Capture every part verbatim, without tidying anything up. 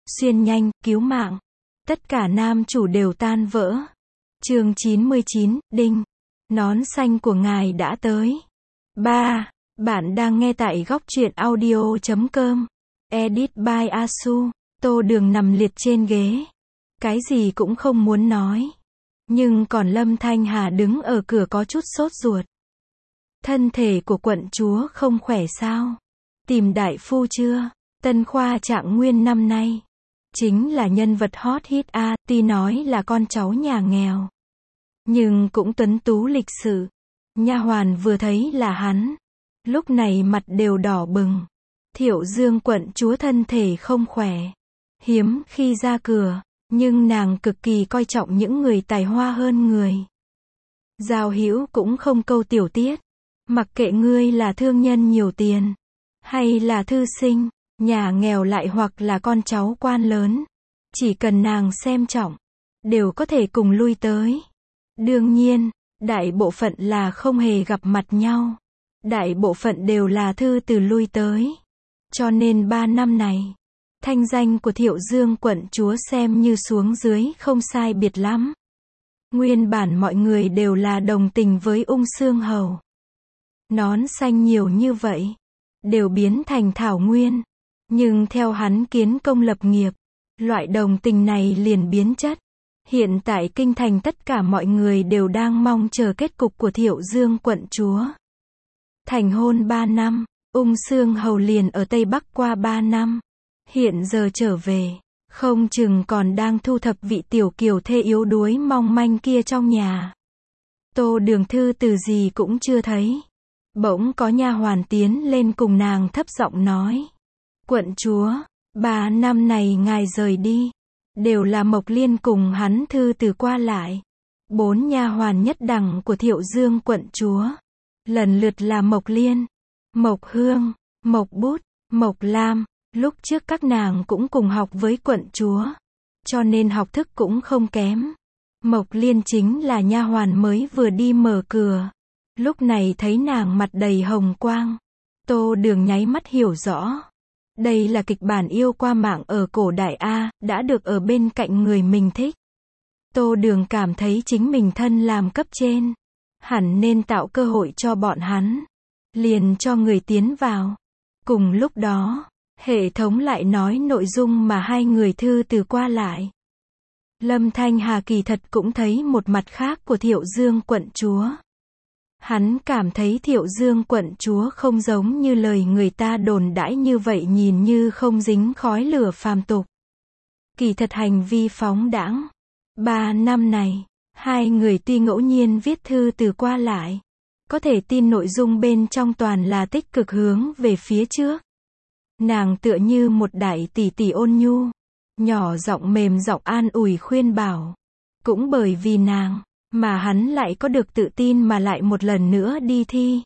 xuyên nhanh, cứu mạng. Tất cả nam chủ đều tan vỡ. Chương chín mươi chín, đinh. Nón xanh của ngài đã tới. ba. Bạn đang nghe tại góc truyện audio chấm com. Edit by Asu. Tô Đường nằm liệt trên ghế. Cái gì cũng không muốn nói. Nhưng còn Lâm Thanh Hà đứng ở cửa có chút sốt ruột. Thân thể của quận chúa không khỏe sao? Tìm đại phu chưa? Tân khoa Trạng Nguyên năm nay chính là nhân vật hot hit a, tuy nói là con cháu nhà nghèo, nhưng cũng tuấn tú lịch sự. Nha hoàn vừa thấy là hắn, lúc này mặt đều đỏ bừng. Thiệu Dương quận chúa thân thể không khỏe, hiếm khi ra cửa, nhưng nàng cực kỳ coi trọng những người tài hoa hơn người. Giao hữu cũng không câu tiểu tiết, mặc kệ ngươi là thương nhân nhiều tiền, hay là thư sinh, nhà nghèo lại hoặc là con cháu quan lớn, chỉ cần nàng xem trọng, đều có thể cùng lui tới. Đương nhiên, đại bộ phận là không hề gặp mặt nhau, đại bộ phận đều là thư từ lui tới. Cho nên ba năm này, thanh danh của Thiệu Dương quận chúa xem như xuống dưới không sai biệt lắm. Nguyên bản mọi người đều là đồng tình với Ung Xương Hầu. Nón xanh nhiều như vậy, đều biến thành thảo nguyên. Nhưng theo hắn kiến công lập nghiệp, loại đồng tình này liền biến chất. Hiện tại kinh thành tất cả mọi người đều đang mong chờ kết cục của Thiệu Dương quận chúa. Thành hôn ba năm, Ung Xương Hầu liền ở Tây Bắc qua ba năm. Hiện giờ trở về, không chừng còn đang thu thập vị tiểu kiều thê yếu đuối mong manh kia trong nhà. Tô Đường thư từ gì cũng chưa thấy. Bỗng có nha hoàn tiến lên cùng nàng thấp giọng nói. Quận chúa, ba năm này ngài rời đi, đều là Mộc Liên cùng hắn thư từ qua lại. Bốn nha hoàn nhất đẳng của Thiệu Dương quận chúa, lần lượt là Mộc Liên, Mộc Hương, Mộc Bút, Mộc Lam. Lúc trước các nàng cũng cùng học với quận chúa, cho nên học thức cũng không kém. Mộc Liên chính là nha hoàn mới vừa đi mở cửa. Lúc này thấy nàng mặt đầy hồng quang, Tô Đường nháy mắt hiểu rõ. Đây là kịch bản yêu qua mạng ở cổ đại A, đã được ở bên cạnh người mình thích. Tô Đường cảm thấy chính mình thân làm cấp trên, hẳn nên tạo cơ hội cho bọn hắn, liền cho người tiến vào. Cùng lúc đó, hệ thống lại nói nội dung mà hai người thư từ qua lại. Lâm Thanh Hà kỳ thật cũng thấy một mặt khác của Thiệu Dương quận chúa. Hắn cảm thấy Thiệu Dương quận chúa không giống như lời người ta đồn đãi như vậy, nhìn như không dính khói lửa phàm tục. Kỳ thật hành vi phóng đãng. Ba năm này, hai người tuy ngẫu nhiên viết thư từ qua lại, có thể tin nội dung bên trong toàn là tích cực hướng về phía trước. Nàng tựa như một đại tỷ tỷ ôn nhu, nhỏ giọng mềm giọng an ủi khuyên bảo. Cũng bởi vì nàng, mà hắn lại có được tự tin mà lại một lần nữa đi thi.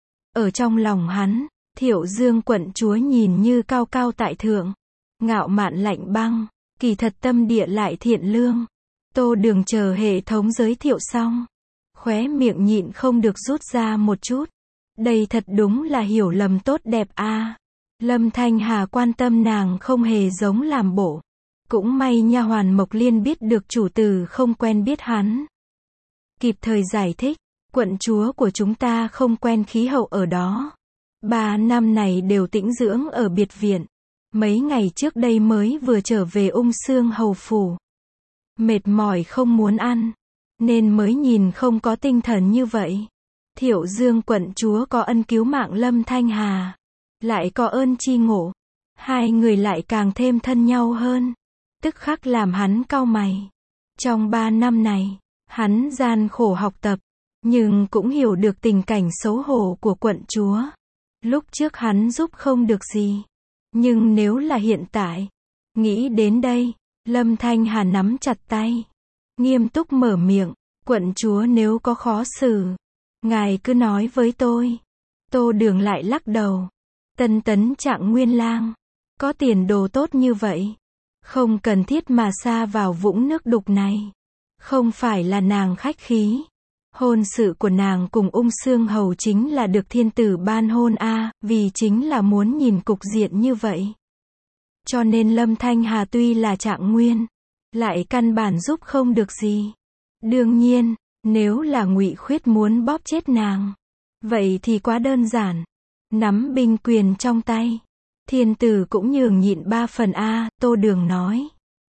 Ở trong lòng hắn, Thiệu Dương quận chúa nhìn như cao cao tại thượng, ngạo mạn lạnh băng, kỳ thật tâm địa lại thiện lương. Tô Đường chờ hệ thống giới thiệu xong, khóe miệng nhịn không được rút ra một chút. Đây thật đúng là hiểu lầm tốt đẹp a. Lâm Thanh Hà quan tâm nàng không hề giống làm bộ. Cũng may nha hoàn Mộc Liên biết được chủ tử không quen biết hắn, kịp thời giải thích, quận chúa của chúng ta không quen khí hậu ở đó. Ba năm này đều tĩnh dưỡng ở biệt viện. Mấy ngày trước đây mới vừa trở về Ung Xương Hầu phủ. Mệt mỏi không muốn ăn, nên mới nhìn không có tinh thần như vậy. Thiệu Dương quận chúa có ân cứu mạng Lâm Thanh Hà, lại có ơn chi ngộ. Hai người lại càng thêm thân nhau hơn. Tức khắc làm hắn cau mày. Trong ba năm này, hắn gian khổ học tập, nhưng cũng hiểu được tình cảnh xấu hổ của quận chúa. Lúc trước hắn giúp không được gì, nhưng nếu là hiện tại, nghĩ đến đây, Lâm Thanh Hà nắm chặt tay, nghiêm túc mở miệng, quận chúa nếu có khó xử, ngài cứ nói với tôi. Tô Đường lại lắc đầu, Tân tấn Trạng Nguyên lang, có tiền đồ tốt như vậy, không cần thiết mà sa vào vũng nước đục này. Không phải là nàng khách khí. Hôn sự của nàng cùng Ung Xương Hầu chính là được thiên tử ban hôn a, vì chính là muốn nhìn cục diện như vậy. Cho nên Lâm Thanh Hà tuy là Trạng Nguyên, lại căn bản giúp không được gì. Đương nhiên, nếu là Ngụy Khuyết muốn bóp chết nàng, vậy thì quá đơn giản. Nắm binh quyền trong tay, thiên tử cũng nhường nhịn ba phần a, Tô Đường nói.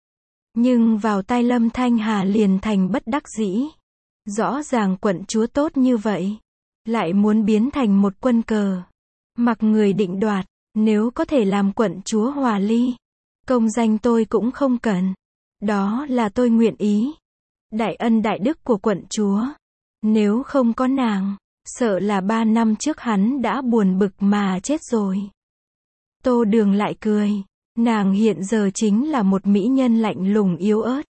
Nhưng vào tay Lâm Thanh Hà liền thành bất đắc dĩ. Rõ ràng quận chúa tốt như vậy, lại muốn biến thành một quân cờ, mặc người định đoạt. Nếu có thể làm quận chúa hòa ly, công danh tôi cũng không cần. Đó là tôi nguyện ý. Đại ân đại đức của quận chúa, nếu không có nàng, sợ là ba năm trước hắn đã buồn bực mà chết rồi. Tô Đường lại cười. Nàng hiện giờ chính là một mỹ nhân lạnh lùng yếu ớt.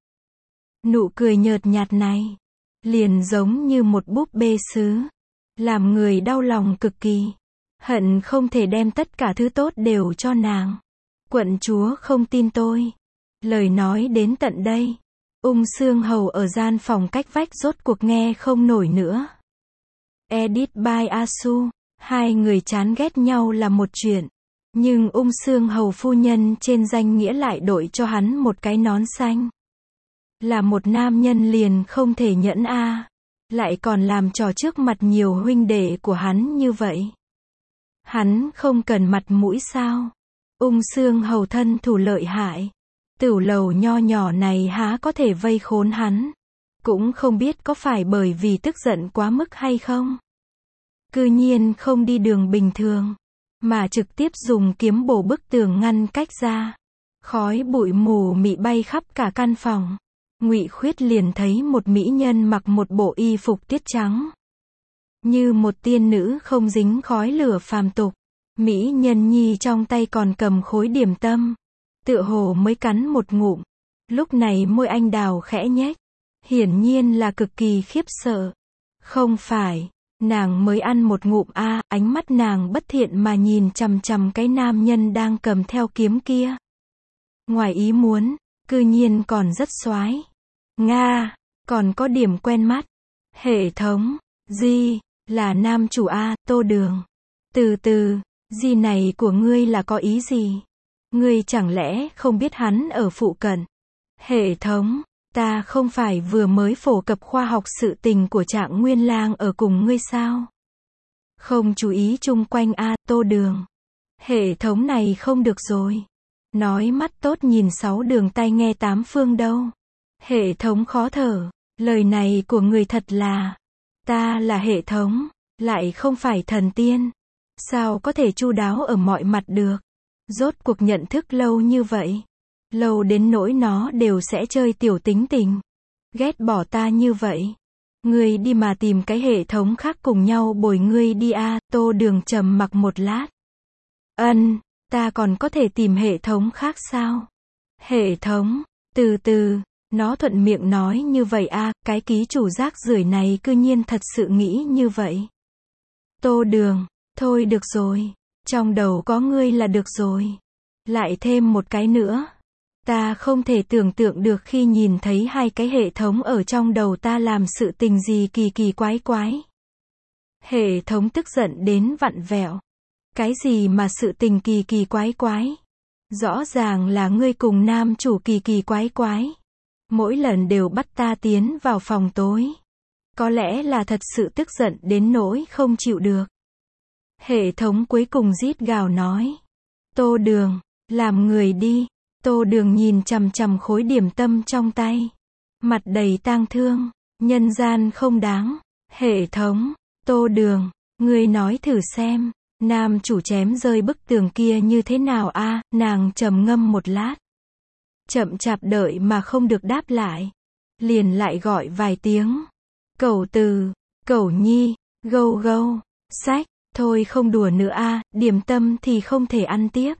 Nụ cười nhợt nhạt này, liền giống như một búp bê sứ, làm người đau lòng cực kỳ. Hận không thể đem tất cả thứ tốt đều cho nàng. Quận chúa không tin tôi. Lời nói đến tận đây, Ung Xương Hầu ở gian phòng cách vách rốt cuộc nghe không nổi nữa. Edit by Asu. Hai người chán ghét nhau là một chuyện, nhưng Ung Xương Hầu phu nhân trên danh nghĩa lại đội cho hắn một cái nón xanh. Là một nam nhân liền không thể nhẫn a, à. Lại còn làm trò trước mặt nhiều huynh đệ của hắn như vậy. Hắn không cần mặt mũi sao? Ung Xương Hầu thân thủ lợi hại, tửu lầu nho nhỏ này há có thể vây khốn hắn. Cũng không biết có phải bởi vì tức giận quá mức hay không. Cư nhiên không đi đường bình thường, mà trực tiếp dùng kiếm bổ bức tường ngăn cách ra. Khói bụi mù mị bay khắp cả căn phòng. Ngụy Khuyết liền thấy một mỹ nhân mặc một bộ y phục tiết trắng, như một tiên nữ không dính khói lửa phàm tục. Mỹ nhân nhi trong tay còn cầm khối điểm tâm, tựa hồ mới cắn một ngụm. Lúc này môi anh đào khẽ nhếch, hiển nhiên là cực kỳ khiếp sợ. Không phải, nàng mới ăn một ngụm a, à, ánh mắt nàng bất thiện mà nhìn chằm chằm cái nam nhân đang cầm theo kiếm kia. Ngoài ý muốn, cư nhiên còn rất soái. Nga, còn có điểm quen mắt. Hệ thống, gì, là nam chủ a, Tô Đường. Từ từ, gì này của ngươi là có ý gì? Ngươi chẳng lẽ không biết hắn ở phụ cận? Hệ thống, ta không phải vừa mới phổ cập khoa học sự tình của Trạng Nguyên Lang ở cùng ngươi sao? Không chú ý chung quanh a, Tô Đường. Hệ thống này không được rồi. Nói mắt tốt nhìn sáu đường tai nghe tám phương đâu. Hệ thống khó thở. Lời này của người thật là, ta là hệ thống, lại không phải thần tiên. Sao có thể chu đáo ở mọi mặt được? Rốt cuộc nhận thức lâu như vậy, lâu đến nỗi nó đều sẽ chơi tiểu tính tình, ghét bỏ ta như vậy. Ngươi đi mà tìm cái hệ thống khác cùng nhau bồi ngươi đi a. À, Tô Đường trầm mặc một lát. Ân, ta còn có thể tìm hệ thống khác sao? Hệ thống, từ từ, nó thuận miệng nói như vậy a, à, cái ký chủ rác rưởi này cư nhiên thật sự nghĩ như vậy. Tô Đường, thôi được rồi, trong đầu có ngươi là được rồi. Lại thêm một cái nữa. Ta không thể tưởng tượng được khi nhìn thấy hai cái hệ thống ở trong đầu ta làm sự tình gì kỳ kỳ quái quái. Hệ thống tức giận đến vặn vẹo. Cái gì mà sự tình kỳ kỳ quái quái? Rõ ràng là ngươi cùng nam chủ kỳ kỳ quái quái. Mỗi lần đều bắt ta tiến vào phòng tối. Có lẽ là thật sự tức giận đến nỗi không chịu được. Hệ thống cuối cùng rít gào nói. Tô Đường, làm người đi. Tô Đường nhìn chằm chằm khối điểm tâm trong tay. Mặt đầy tang thương. Nhân gian không đáng. Hệ thống, Tô Đường, ngươi nói thử xem. Nam chủ chém rơi bức tường kia như thế nào a? À, nàng trầm ngâm một lát. Chậm chạp đợi mà không được đáp lại. Liền lại gọi vài tiếng. Cẩu Từ, Cẩu Nhi, Gâu Gâu, Sách, thôi không đùa nữa a, à, điểm tâm thì không thể ăn tiếp.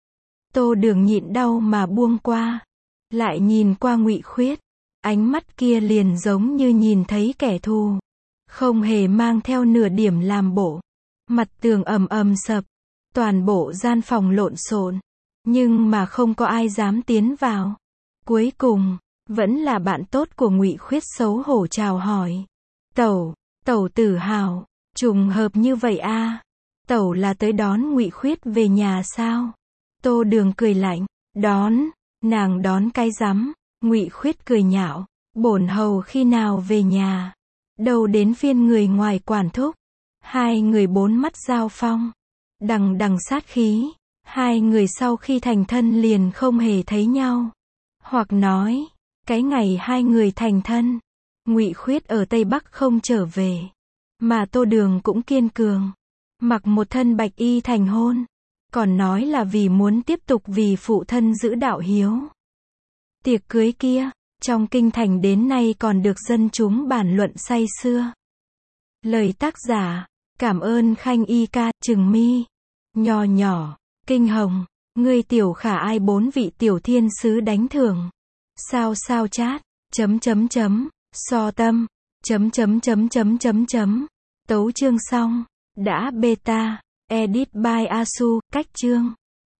Tô Đường nhịn đau mà buông qua. Lại nhìn qua Ngụy Khuyết. Ánh mắt kia liền giống như nhìn thấy kẻ thù. Không hề mang theo nửa điểm làm bộ. Mặt tường ầm ầm sập. Toàn bộ gian phòng lộn xộn. Nhưng mà không có ai dám tiến vào. Cuối cùng, vẫn là bạn tốt của Ngụy Khuyết xấu hổ chào hỏi. Tẩu, Tẩu Tử hào, trùng hợp như vậy a. Tẩu là tới đón Ngụy Khuyết về nhà sao? Tô Đường cười lạnh. Đón, nàng đón cái rắm, Ngụy Khuyết cười nhạo, bổn hầu khi nào về nhà, đâu đến phiên người ngoài quản thúc. Hai người bốn mắt giao phong, đằng đằng sát khí, hai người sau khi thành thân liền không hề thấy nhau. Hoặc nói, cái ngày hai người thành thân, Ngụy Khuyết ở Tây Bắc không trở về, mà Tô Đường cũng kiên cường, mặc một thân bạch y thành hôn, còn nói là vì muốn tiếp tục vì phụ thân giữ đạo hiếu. Tiệc cưới kia, trong kinh thành đến nay còn được dân chúng bàn luận say sưa. Lời tác giả, cảm ơn Khanh Y ca, Trừng Mi, Nho Nhỏ, Kinh Hồng, ngươi tiểu khả ai bốn vị tiểu thiên sứ đánh thưởng. Sao sao chat, chấm chấm chấm, so tâm, chấm chấm chấm chấm chấm chấm. Tấu chương xong, đã beta, edit by Asu, cách chương.